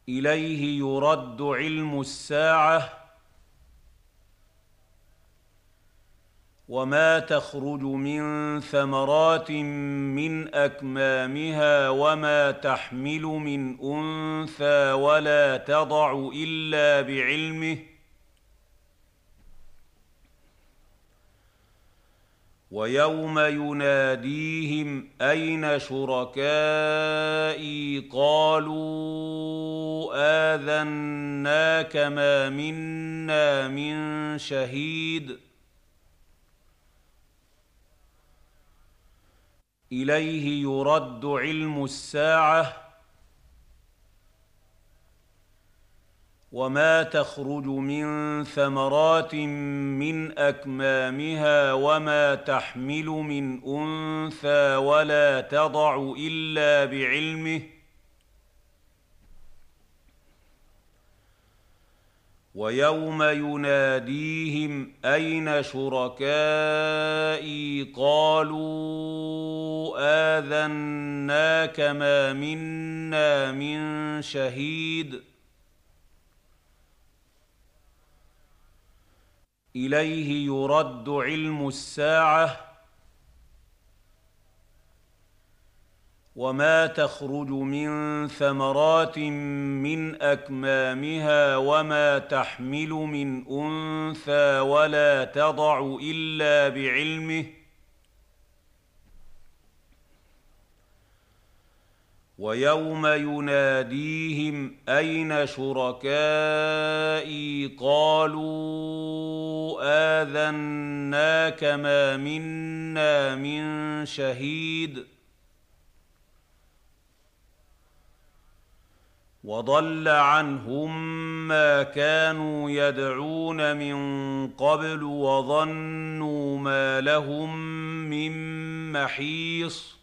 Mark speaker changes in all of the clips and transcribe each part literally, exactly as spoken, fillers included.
Speaker 1: إليه يرد علم الساعة وما تخرج من ثمرات من أكمامها وما تحمل من أنثى ولا تضع إلا بعلمه ويوم يناديهم أين شركائي قالوا آذناك ما منا من شهيد إليه يرد علم الساعة وما تخرج من ثمرات من أكمامها وما تحمل من أنثى ولا تضع إلا بعلمه ويوم يناديهم أين شركائي قالوا آذناك ما منا من شهيد إليه يرد علم الساعة وما تخرج من ثمرات من أكمامها وما تحمل من أنثى ولا تضع إلا بعلمه ويوم يناديهم أين شركائي قالوا آذناك ما منا من شهيد وضل عنهم ما كانوا يدعون من قبل وظنوا ما لهم من محيص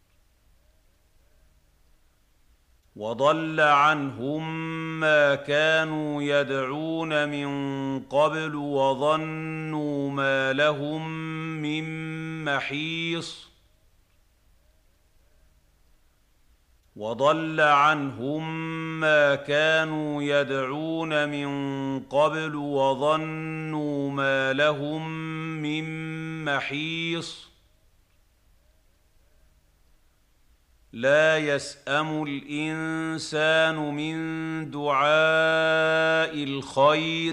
Speaker 1: وضل عنهم ما كانوا يدعون من قبل وظنوا ما لهم من محيص وضل عنهم ما كانوا يدعون من قبل وظنوا ما لهم من محيص لا يسأم الإنسان من دعاء الخير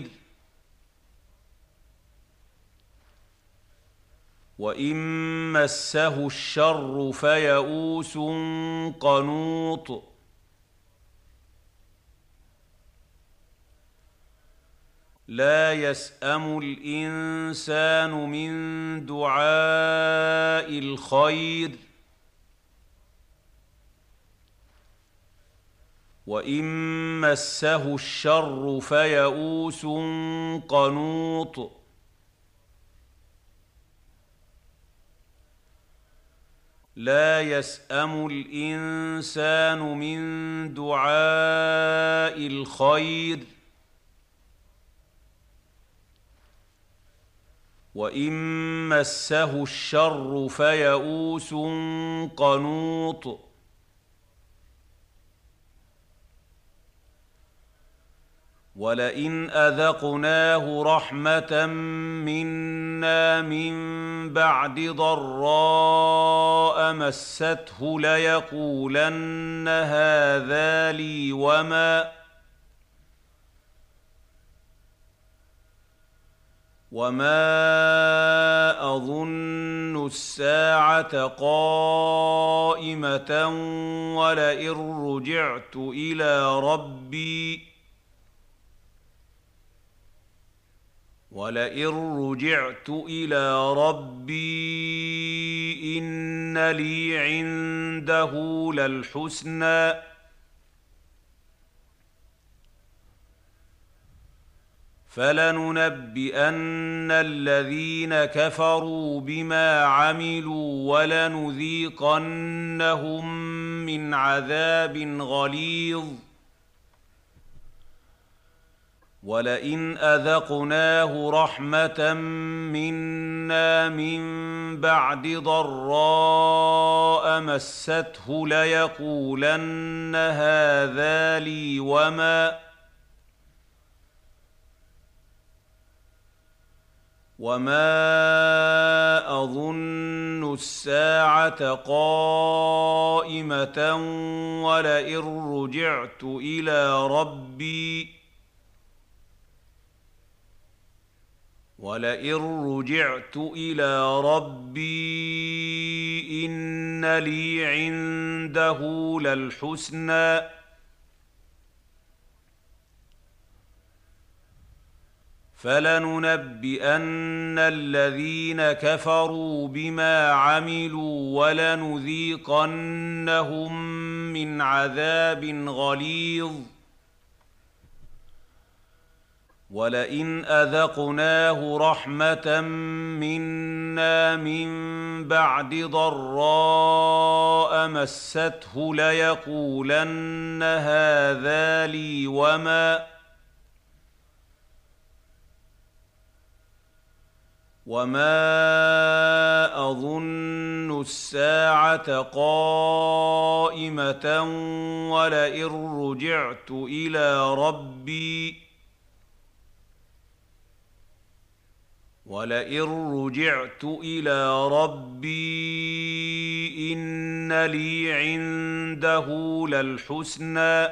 Speaker 1: وإن مسه الشر فيئوس قنوط لا يسأم الإنسان من دعاء الخير وإن مسه الشر فيئوس قنوط لا يسأم الإنسان من دعاء الخير وإن مسه الشر فيئوس قنوط ولئن أذقناه رحمة منا من بعد ضراء مسته ليقولن هذا لي وما وما أظن الساعة قائمة ولئن رجعت إلى ربي ولئن رجعت إلى ربي إن لي عنده للحسنى فلننبئن الذين كفروا بما عملوا ولنذيقنهم من عذاب غليظ ولئن أذقناه رحمة منا من بعد ضراء مسته ليقولن هذا لي وما وما أظن الساعة قائمة ولئن رجعت إلى ربي ولئن رجعت إلى ربي إن لي عنده للحسنى فلننبئن الذين كفروا بما عملوا ولنذيقنهم من عذاب غليظ ولئن أذقناه رحمة منا من بعد ضراء مسته ليقولن هذا لي وما وما أظن الساعة قائمة ولئن رجعت إلى ربي ولئن رجعت إلى ربي إن لي عنده للحسنى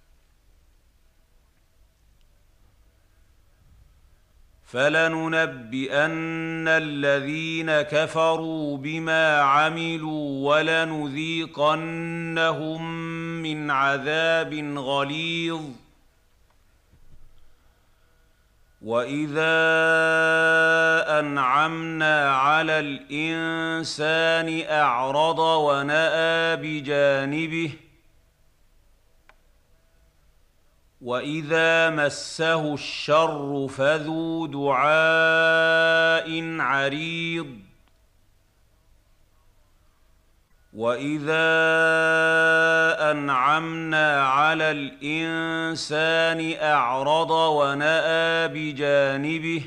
Speaker 1: فلننبئن الذين كفروا بما عملوا ولنذيقنهم من عذاب غليظ وإذا أنعمنا على الإنسان أعرض ونأى بجانبه وإذا مسه الشر فذو دعاء عريض وإذا أنعمنا على الإنسان أعرض ونأى بجانبه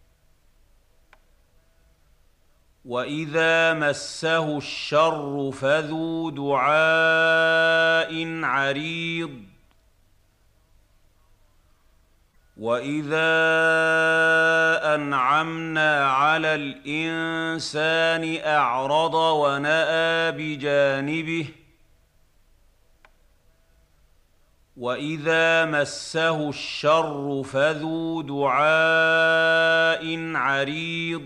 Speaker 1: وإذا مسه الشر فذو دعاء عريض وإذا أنعمنا على الإنسان أعرض ونأى بجانبه وإذا مسه الشر فذو دعاء عريض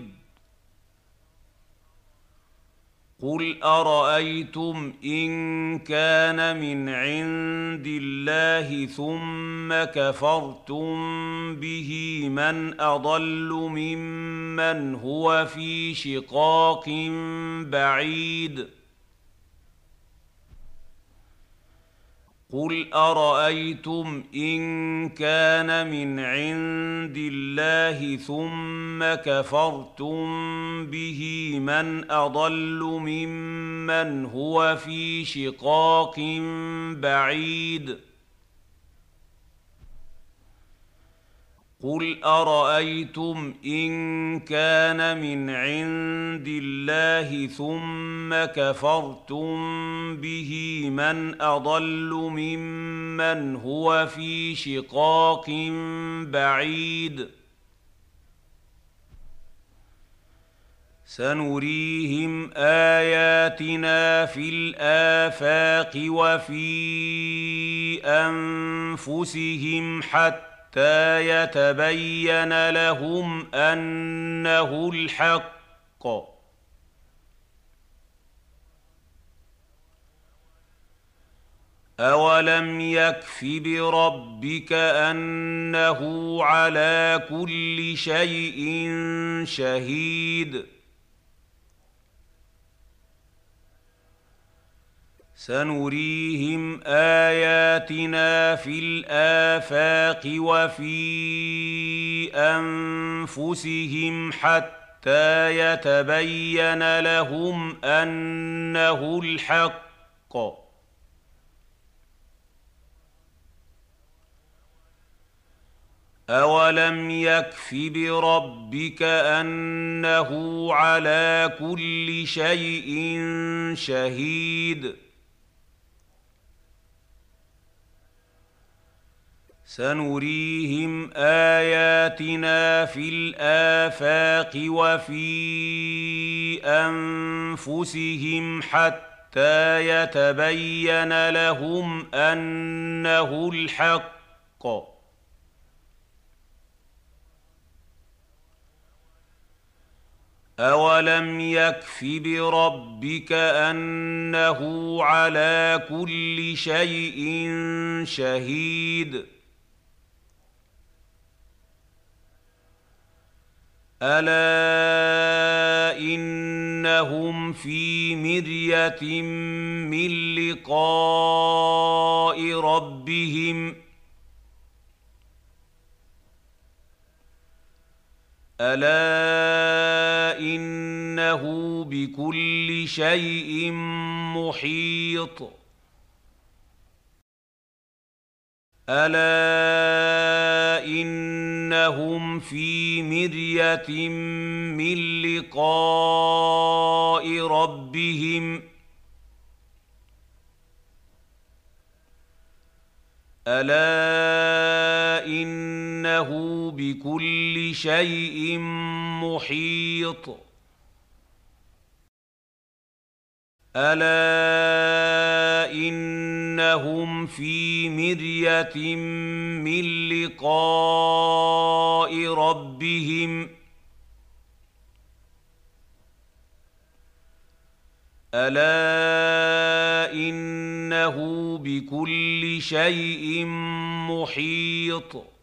Speaker 1: قل أرأيتم إن كان من عند الله ثم كفرتم به من أضل ممن هو في شقاق بعيد قل أرأيتم إن كان من عند الله ثم كفرتم به من أضل ممن هو في شقاق بعيد قل أرأيتم إن كان من عند الله ثم كفرتم به من أضل ممن هو في شقاق بعيد سنريهم آياتنا في الآفاق وفي أنفسهم حتى حتى يتبين لهم أنه الحق أولم يكف بربك أنه على كل شيء شهيد سنريهم آياتنا في الآفاق وفي أنفسهم حتى يتبين لهم أنه الحق أولم يكف بربك أنه على كل شيء شهيد سنريهم آياتنا في الآفاق وفي أنفسهم حتى يتبين لهم أنه الحق أولم يكف بربك أنه على كل شيء شهيد ألا إنهم في مرية من لقاء ربهم ألا إنه بكل شيء محيط ألا إنهم في مرية من لقاء ربهم ألا إنه بكل شيء محيط ألا إنهم في مرية من لقاء ربهم ألا إنه بكل شيء محيط